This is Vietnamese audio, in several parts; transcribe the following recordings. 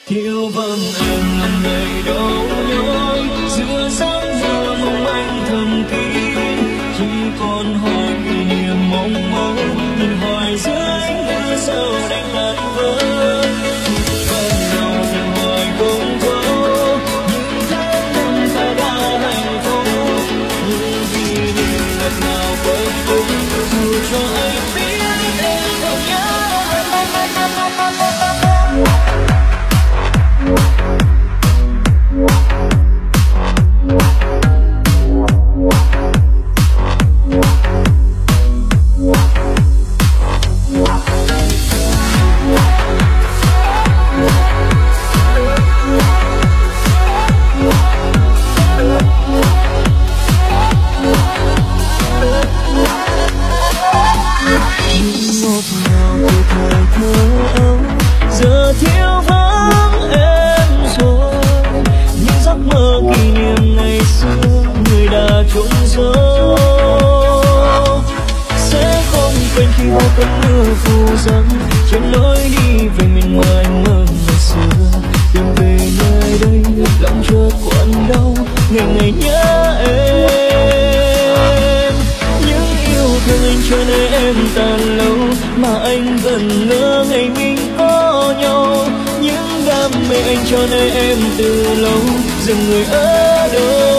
Thiếu vắng em lòng ngày đau nhói, giữa giấc mơ mong manh thầm kín, chỉ còn hỏi kỷ niệm mong mơ, nhìn hỏi dưới ánh mưa sâu đánh tan vỡ. Ban đầu từng hỏi không thấu, những tháng năm ta đã hạnh phúc, những kỷ niệm ngọt ngào quay lưng, dù cho anh biết em không nhớ. Giờ thiếu vắng em rồi, những giấc mơ kỷ niệm ngày xưa người đã trốn giấu. Sẽ không quên khi bao cơn mưa phù dâng trên lối đi về miền mơ anh mơ ngày xưa. Tìm về nơi đây lòng chợt quặn đau, ngày ngày nhớ em. Những yêu thương anh cho nên em tàn lâu, mà anh vẫn ngỡ ngày mình có nhau. Những đam mê anh cho nên em từ lâu, dừng người ở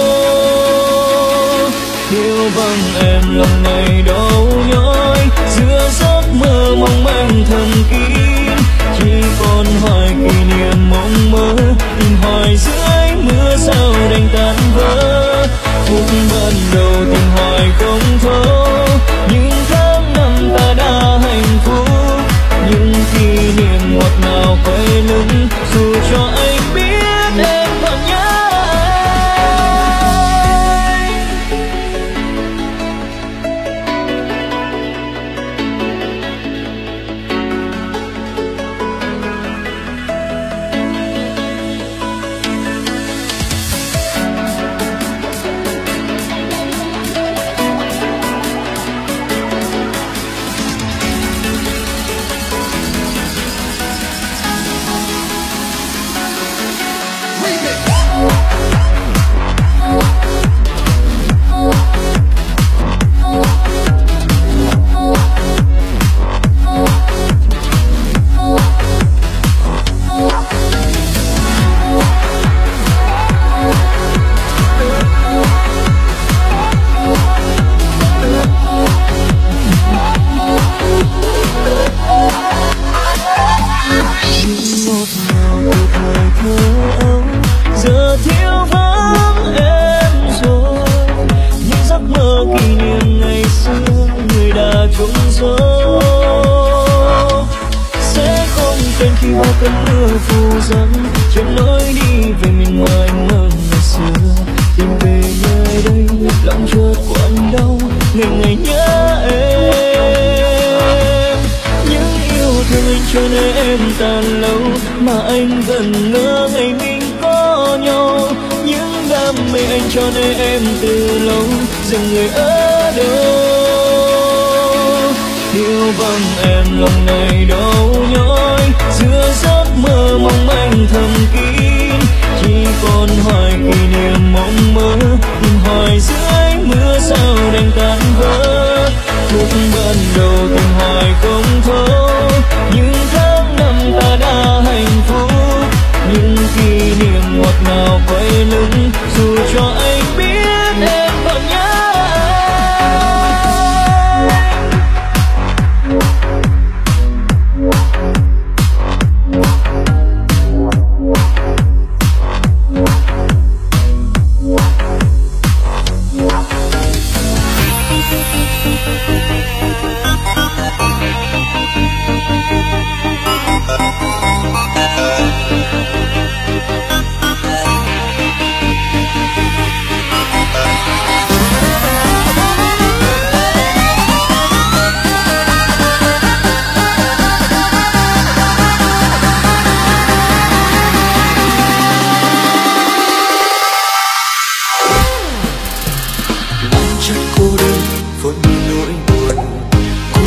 đâu. Thiếu vắng em lòng này đau nhói, giữa giấc mơ mong manh thầm kín, chỉ còn hỏi kỷ niệm mong mơ, nhìn hỏi dưới mưa sao đành tan vỡ. Phút ban đầu tình hỏi không thấu, những tháng năm ta đã hạnh phúc, những kỷ niệm ngọt ngào quay lưng, dù cho anh biết em còn nhớ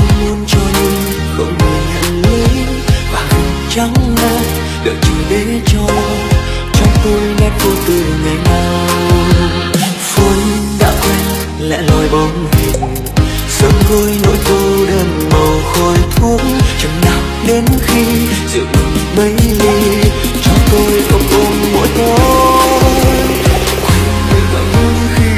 trắng ngơ đợi chờ để cho bóng hình, sớm vơi nỗi cô đơn màu khói thuốc. Chẳng nào đến khi rượu mấy ly cho tôi ôm mỗi tối, quanh mình và những khi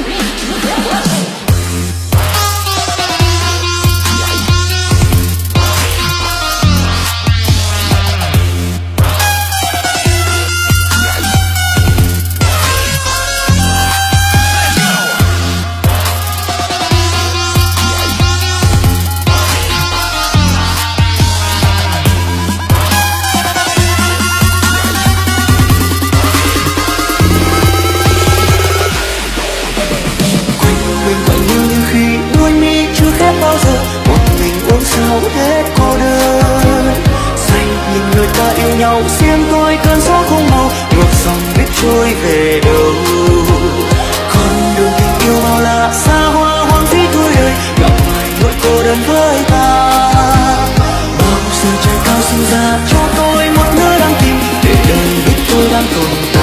hết cô đơn. Say nhìn người ta yêu nhau, xiêm tôi cơn gió không màu, ngược dòng biết trôi về đâu. Con đường tình yêu bao la xa hoa hoang phí tuổi đời, gặp phải nỗi cô đơn với ta. Bao giờ trời cao sinh ra cho tôi một nơi đang tìm, để đời biết tôi đang tồn tại.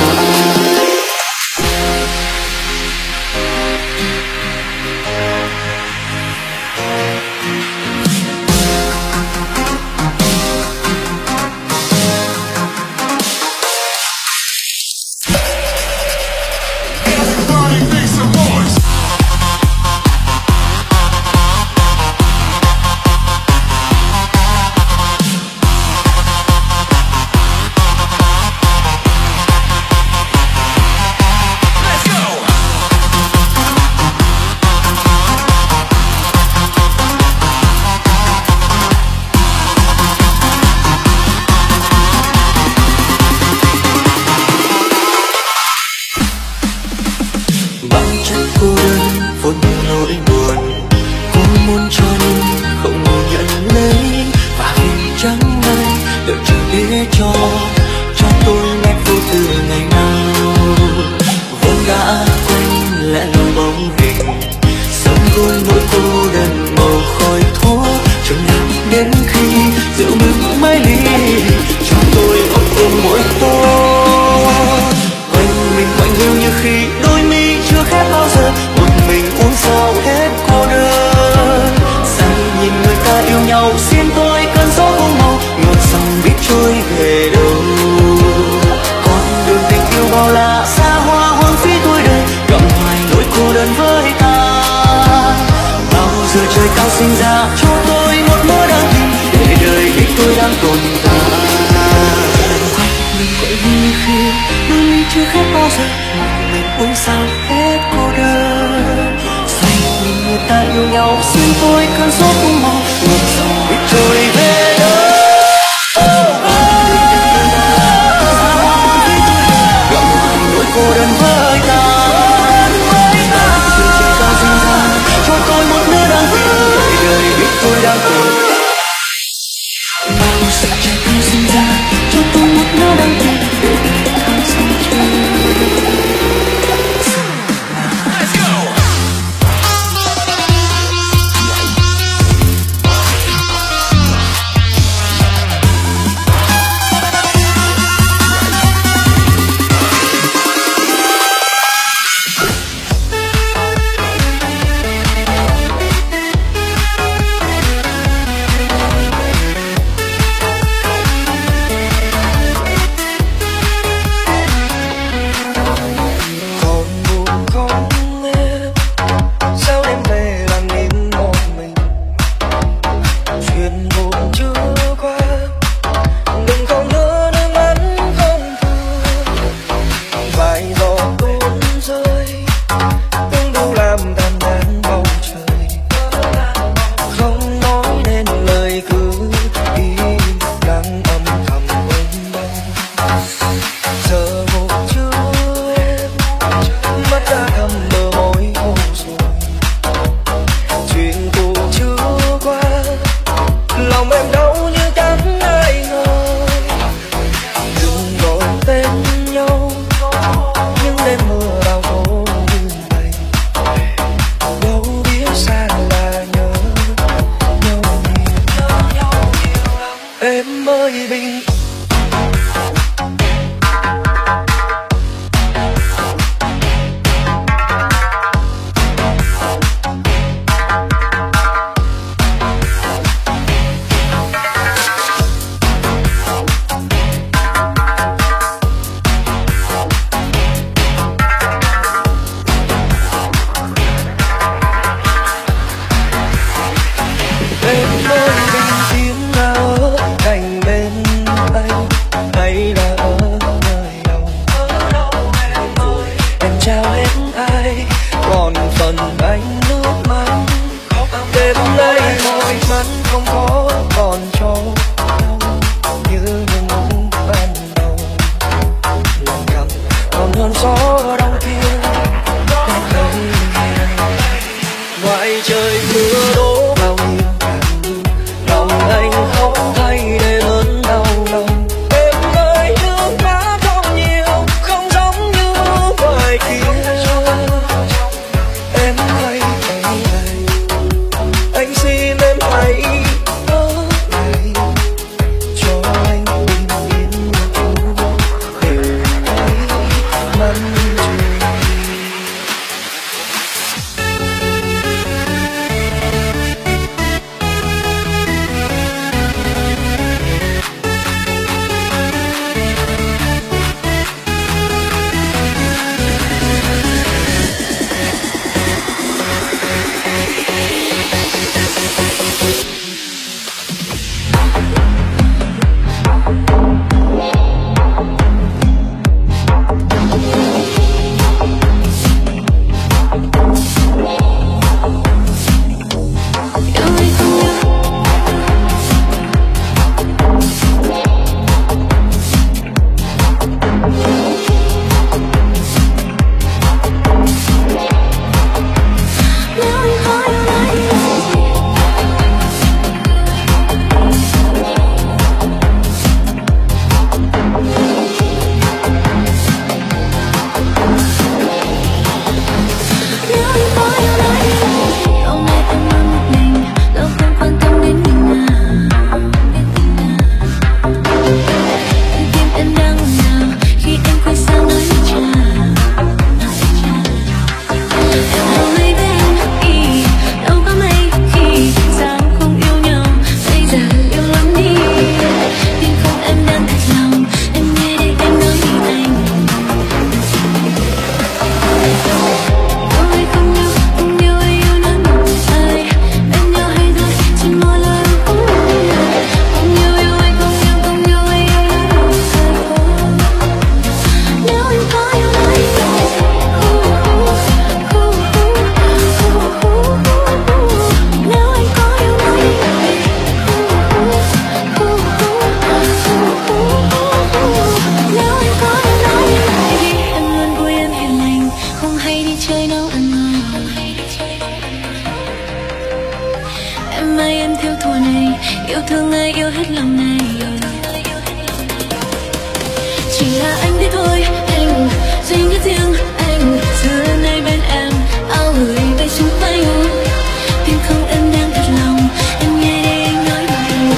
chỉ là anh thế thôi, anh duy nhất riêng anh. Xưa nay bên em áo gửi bay xung quanh, tim không em đang thật lòng, em nghe đi anh nói điều.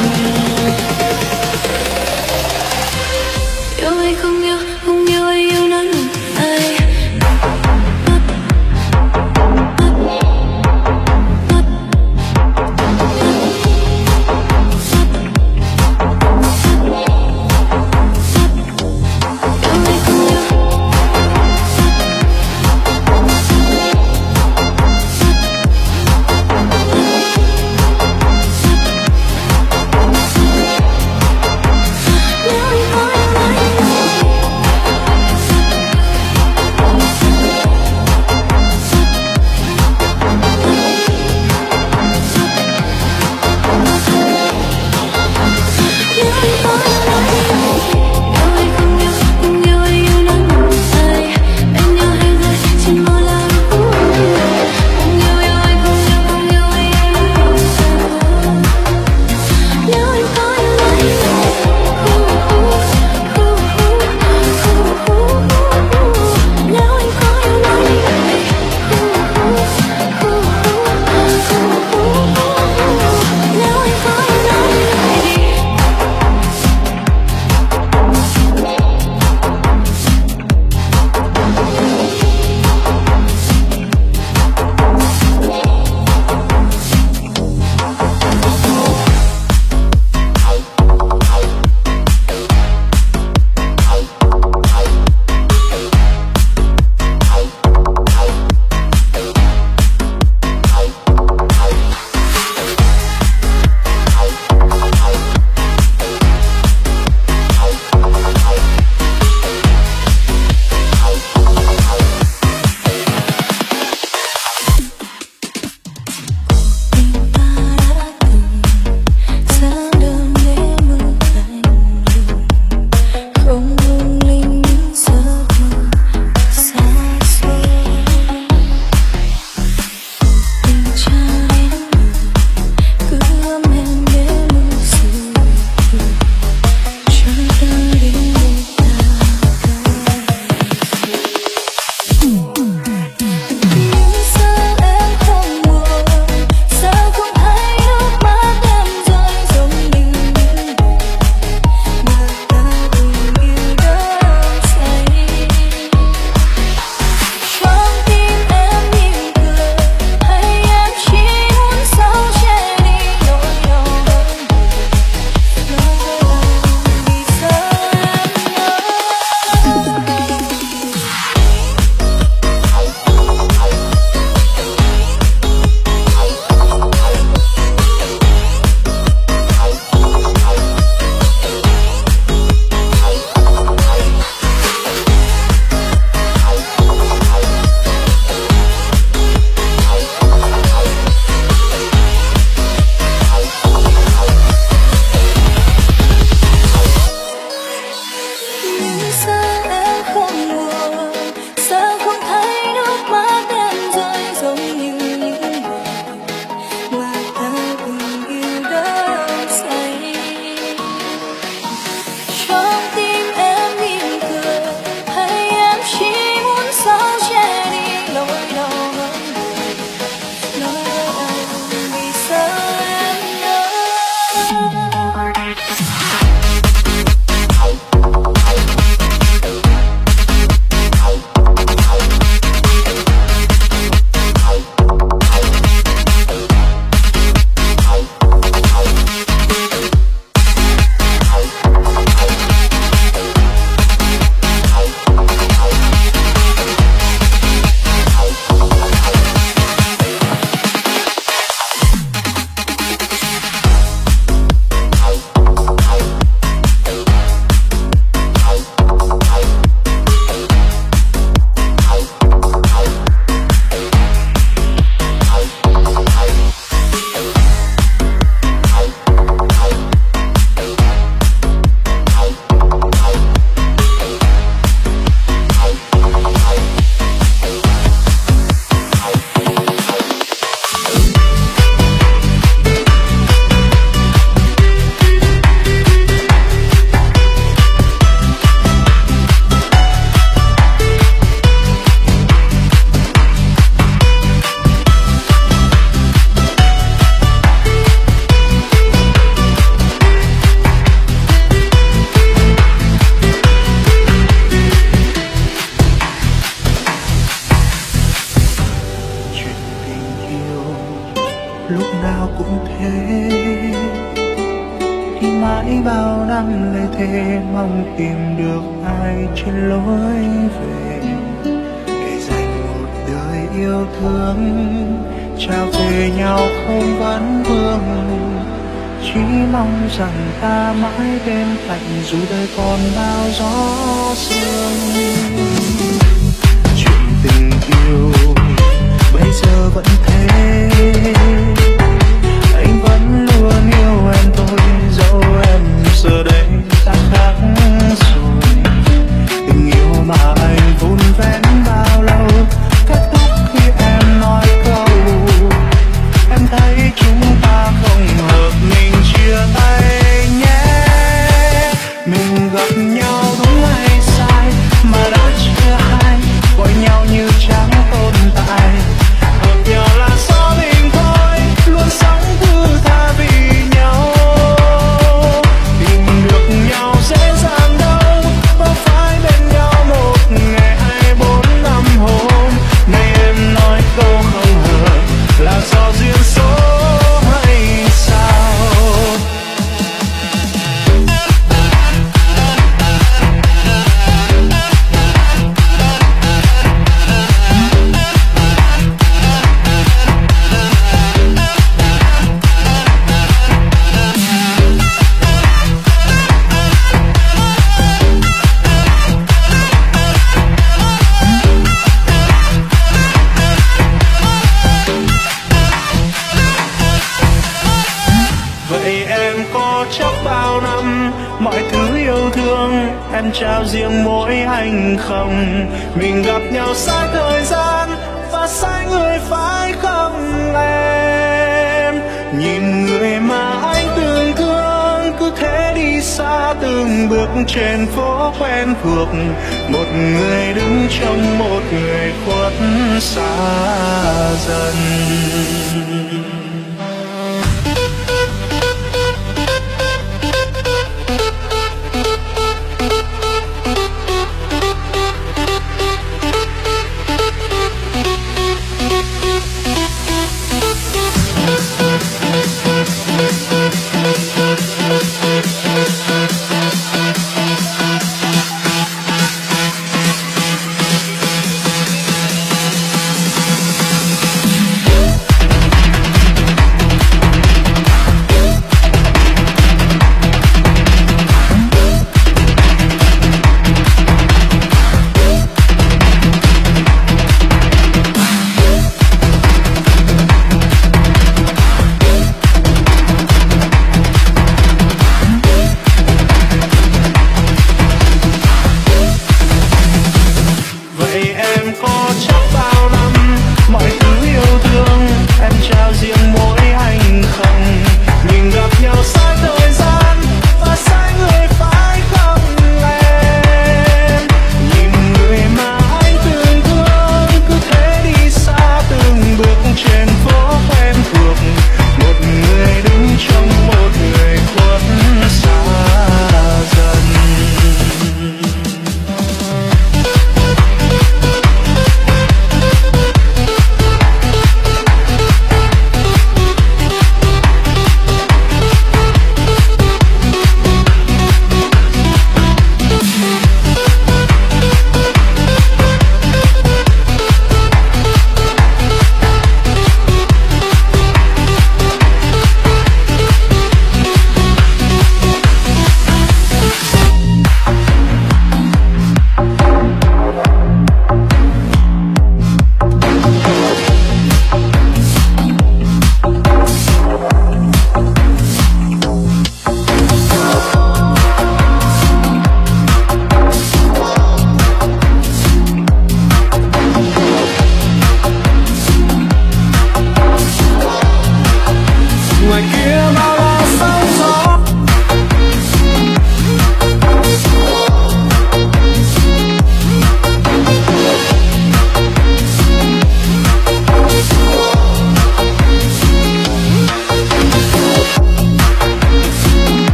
Yêu hay không yêu, không yêu hay yêu nói ngược ai. lặng lẽ thề mong tìm được ai trên lối về, để dành một đời yêu thương trao về nhau không vấn vương. Chỉ mong rằng ta mãi bên cạnh dù đời còn bao gió sương. Chuyện tình yêu bây giờ vẫn thế, anh vẫn luôn yêu em thôi, dẫu em giờ đây đã khác rồi. Tình yêu mà anh vun vén bao lâu kết thúc khi em nói câu em thấy chúng ta không hợp, mình chia tay nhé. Mình gặp nhau đúng hay sai mà đã chia hai, gọi nhau như chẳng tồn tại. Hợp nhau là do mình thôi, luôn sống thứ tha vì nhau. Tìm được nhau dễ dàng đâu, có phải bên nhau một ngày hay 4-5 hôm. Nay em nói câu không hợp là do duyên số hay sao? Vậy em có chắc bao năm mọi thứ yêu thương em trao riêng mỗi anh không? Mình gặp nhau sai thời gian và sai người phải không em? Nhìn người mà anh từng thương cứ thế đi xa từng bước trên phố quen thuộc. Một người đứng trong một người khuất xa dần.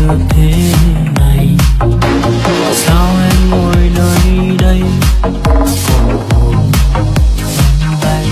được thế này. Sao em ngồi nơi đây còn hồn bay.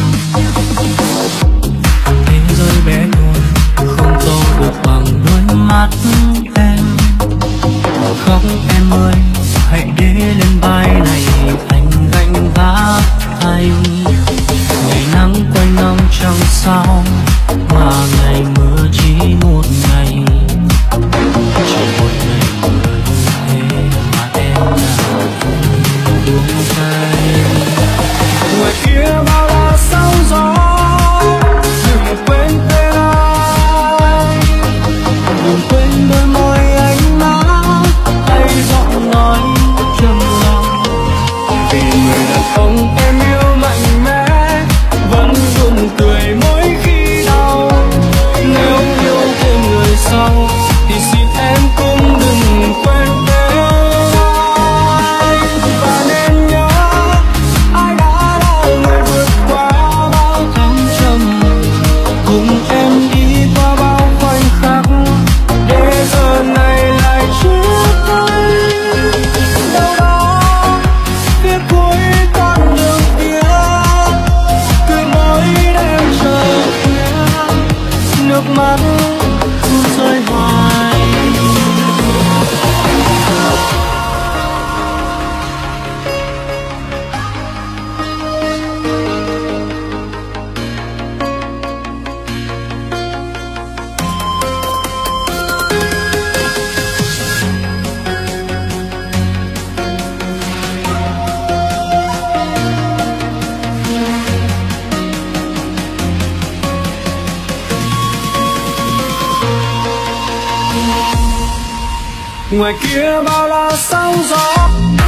Thế giới bé thôi không tô được bằng đôi mắt em. Khóc em ơi hãy để lên vai này anh gánh vác anh. Ngày nắng quanh năm chẳng sao mà ngày mưa chỉ một ngày. Chỉ một ngày mưa như thế mà em đã buông tay. Ngoài kia bao la sóng gió đừng quên tên anh, đừng quên đôi môi anh mắt hay giọng nói trầm lặng. vì người đàn ông em yêu mạnh mẽ vẫn luôn cười mỗi khi đau. Nếu yêu thêm người sau thì xin em cũng đừng quên tên anh. Và nên nhớ ai đã là người vượt qua bao thăng trầm cùng em đi qua bao khoảnh khắc để giờ này lại chia tay. Đâu đó phía cuối con đường kia cứ mỗi đêm chờ khuya nước mắt cứ rơi hoài. ngoài kia bao la sóng gió.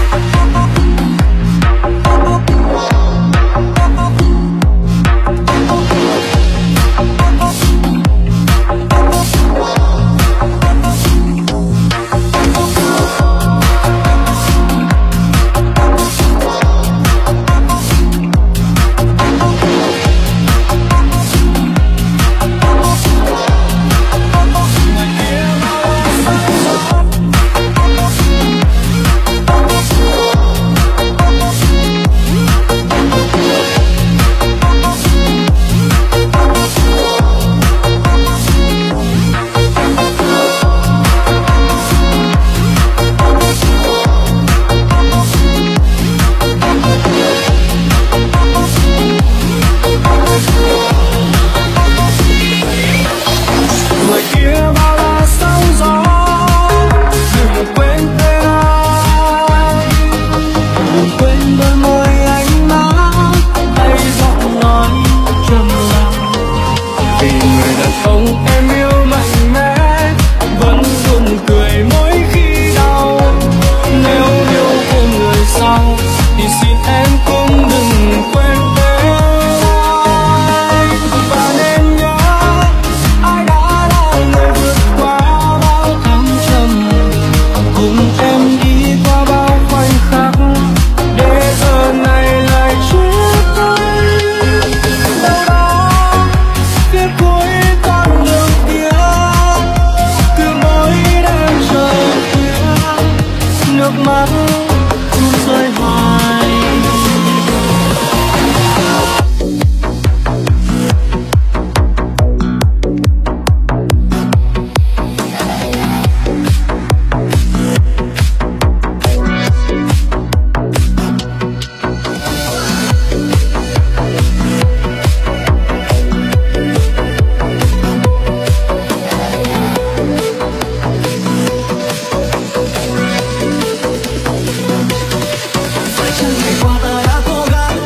Ngoài kia bao la sóng gió đừng quên tên anh, Đừng quên đôi môi anh mắt hay giọng nói trầm lặng. vì người đàn ông em yêu mạnh mẽ vẫn luôn cười mỗi khi đau. Nếu yêu thêm người sau thì xin em cũng đừng quên tên anh. Và nên nhớ ai đã là người vượt qua bao Thăng trầm cùng em đi qua bao khoảnh khắc để giờ này lại chia tay. Đâu đó phía cuối con đường kia cứ mỗi đêm chờ khuya nước mắt cứ rơi hoài. phải chăng ngày qua ta đã cố gắng,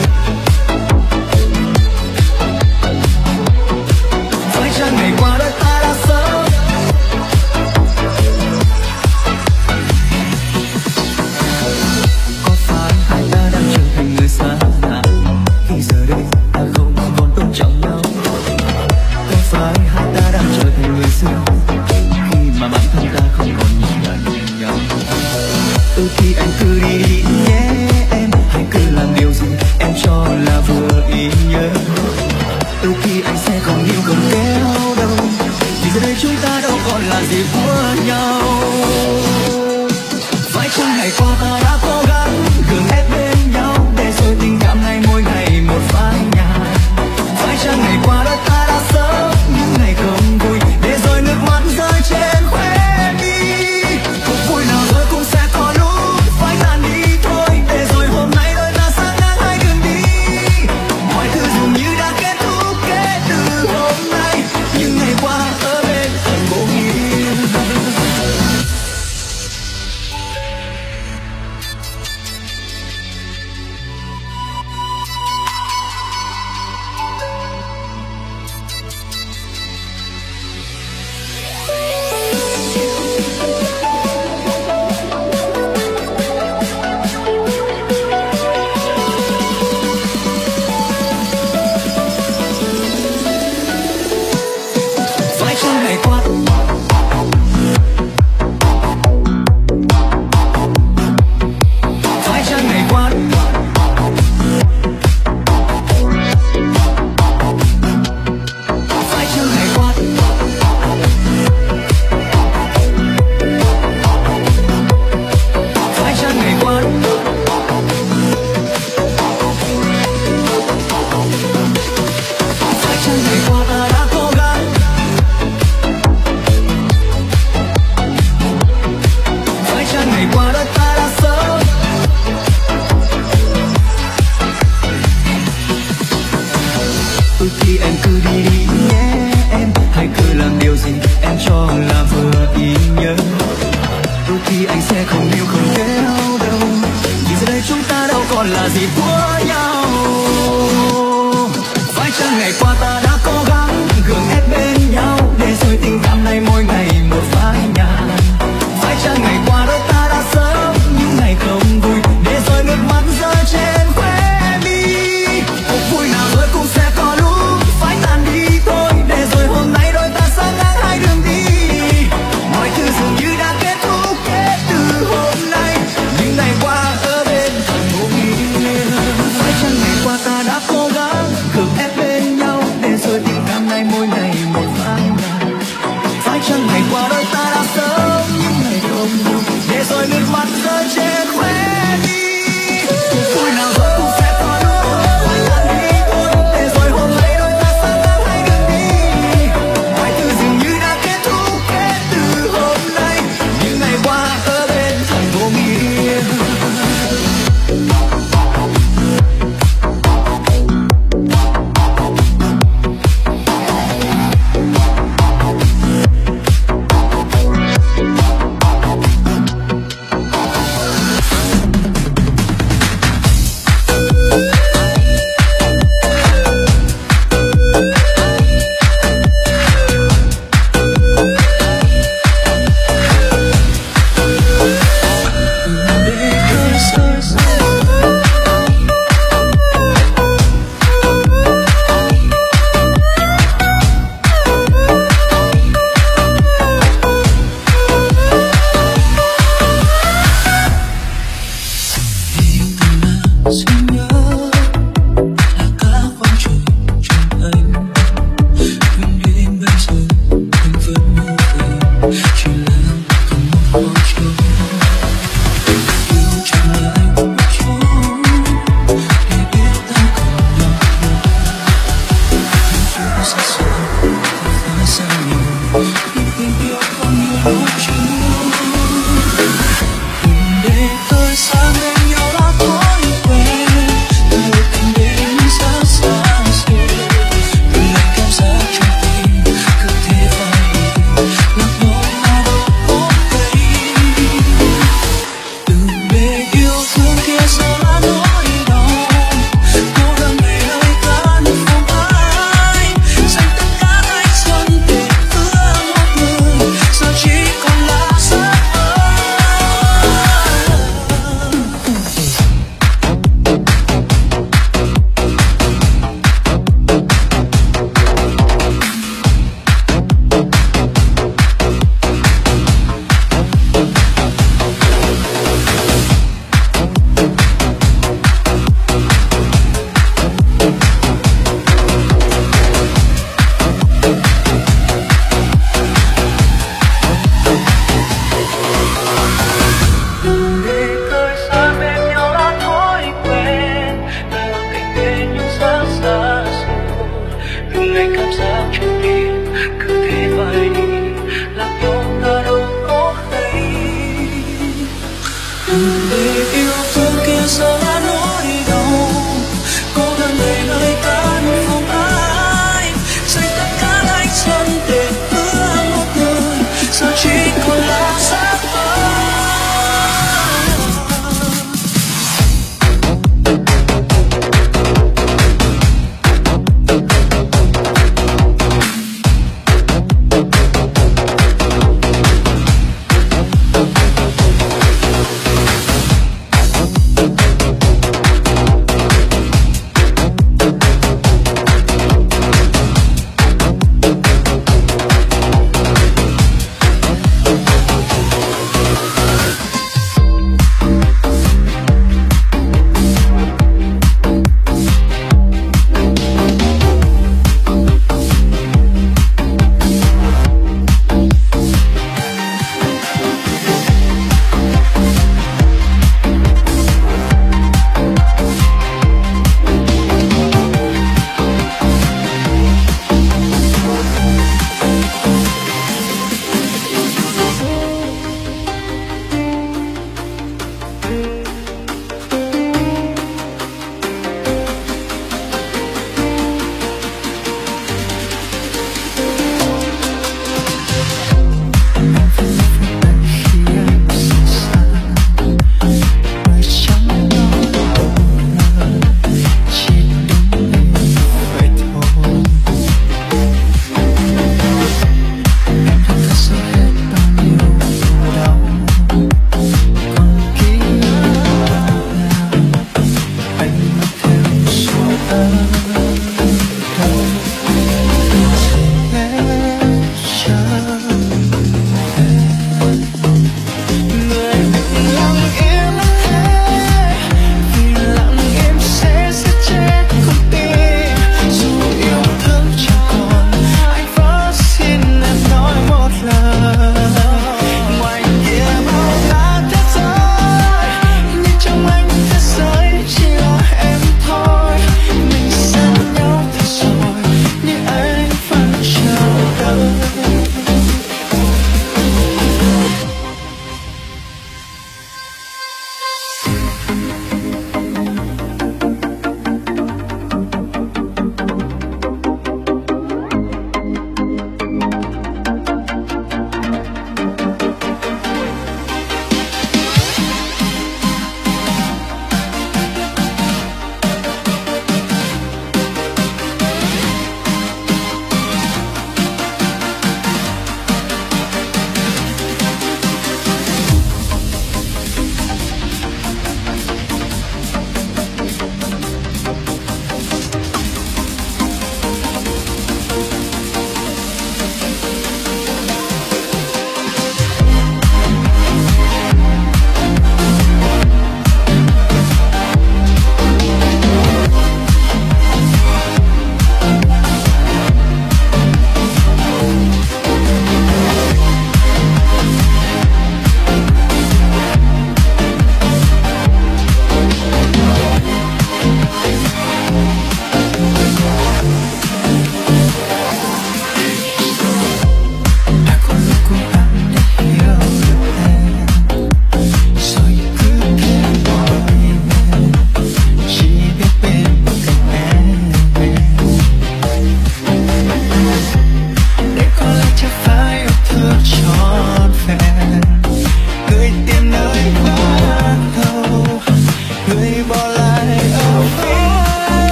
phải chăng ngày qua đời ta đã sống. Có phải hai ta đang trở thành người xa lạ khi giờ đây ta không còn tôn trọng nhau? Có phải hai ta đang trở thành người xưa khi mà bản thân ta không còn nhìn nhận nhau? Thì anh cứ đi nhé em, hãy cứ làm điều gì em cho là vừa ý nhớ. Thì anh sẽ không yêu không kéo đâu, vì giờ đây chúng ta đâu còn là gì của nhau.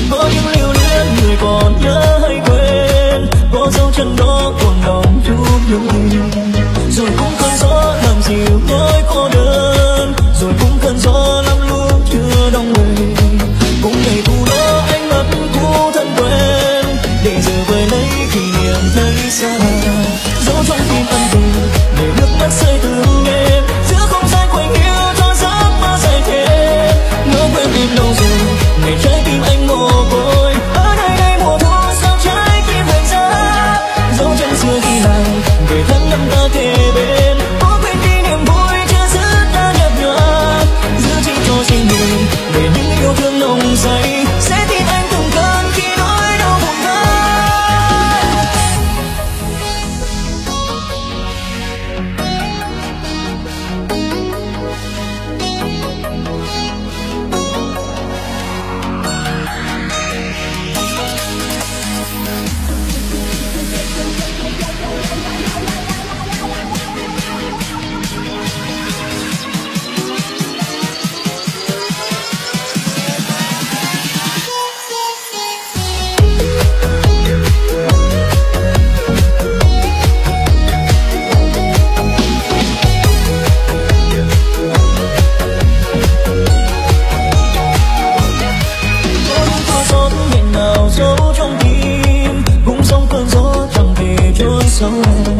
Có những lưu luyến người còn nhớ hay quên, có dấu chân đó còn lòng chút những gì. Rồi cũng cơn gió làm dịu nỗi cô đơn, rồi cũng cơn gió lắm lúc chưa đông người. Cũng ngày thu đó anh mất thu thân quen, để giờ về lấy kỷ niệm thấy xa. Dẫu trong tim ân tình để nước mắt rơi từng đêm, giữa không gian quạnh hiu cho giấc mơ dài thêm. Ngỡ quên em lâu rồi, ngày trái tim anh mồ côi. Ở nơi đây mùa thu sao trái tim thành giá. Dẫu chân xưa ghi lại về tháng năm ta kề bên, có quên đi niềm vui chưa dứt ta nhạt nhòa. Giữ chỉ cho riêng mình để những yêu thương nồng say, sẽ tin anh từng cơn khi nỗi đau buồn vơi. Dấu trong tim cũng giống cơn gió chẳng thể trốn sâu.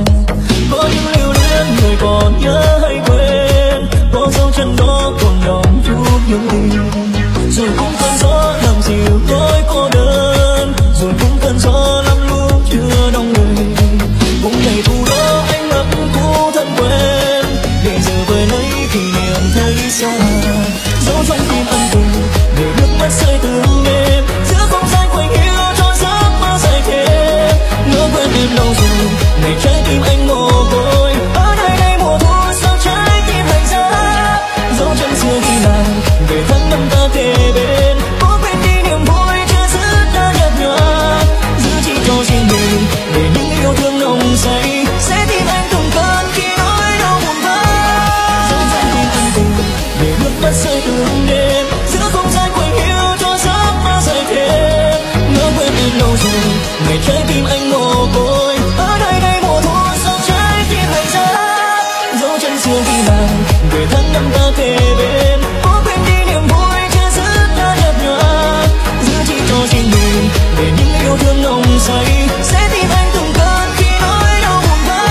Có những lưu luyến người còn nhớ hay quên, có dấu chân đó còn lòng chút những gì. Rồi cũng cơn gió làm dịu nỗi cô đơn, rồi cũng cơn gió lắm lúc chưa đông người. Cũng ngày thu đó anh mất thu thân quen, để giờ về lấy kỷ niệm thấy xa. Dẫu trong tim ân tình để nước mắt rơi từng đêm, giữa không gian quạnh hiu cho giấc mơ dài thêm. Ngỡ quên em lâu rồi, ngày trái tim anh mồ côi. Ở nơi đây mùa thu sao trái tim thành giá. Dẫu chân xưa ghi lại về tháng năm ta kề bên, có quên đi niềm vui chưa dứt ta nhạt nhòa. Giữ chỉ cho riêng mình để những yêu thương nồng say, sẽ tin anh từng cơn khi nỗi đau buồn vơi. Dẫu trong tim ân tình để nước mắt rơi từng đêm, giữa không gian quạnh hiu cho giấc mơ dài thêm. Ngỡ quên em lâu rồi, ngày trái tim anh mồ côi. Ở nơi đây mùa thu sao trái tim thành giá. Dẫu chân xưa ghi lại về tháng năm ta kề bên, có quên đi niềm vui chưa dứt ta nhạt nhòa. Giữ chỉ cho riêng mình để những yêu thương nồng say, sẽ tin anh từng cơn khi nỗi đau buồn vơi.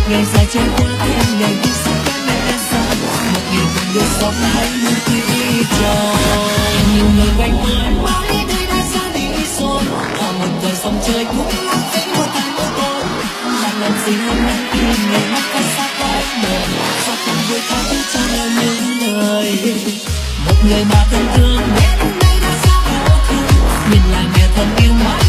ngày dài trôi qua thêm ngày vui sắp đến bên em sao, một nghìn con người sống hãy luôn tươi tròn. Nhiều người quanh quẩn mãi đây đã ra đi rồi, họ một đời dòng chơi cũng lắm tính một ngày một tối. Chẳng làm gì hơn nắng khi ngày mắt ta xa cõi đời, sao không vui tha thứ cho nhau những lời. Một người mà thân thương đến đây đã xa vô thương, mình là người thân yêu mãi.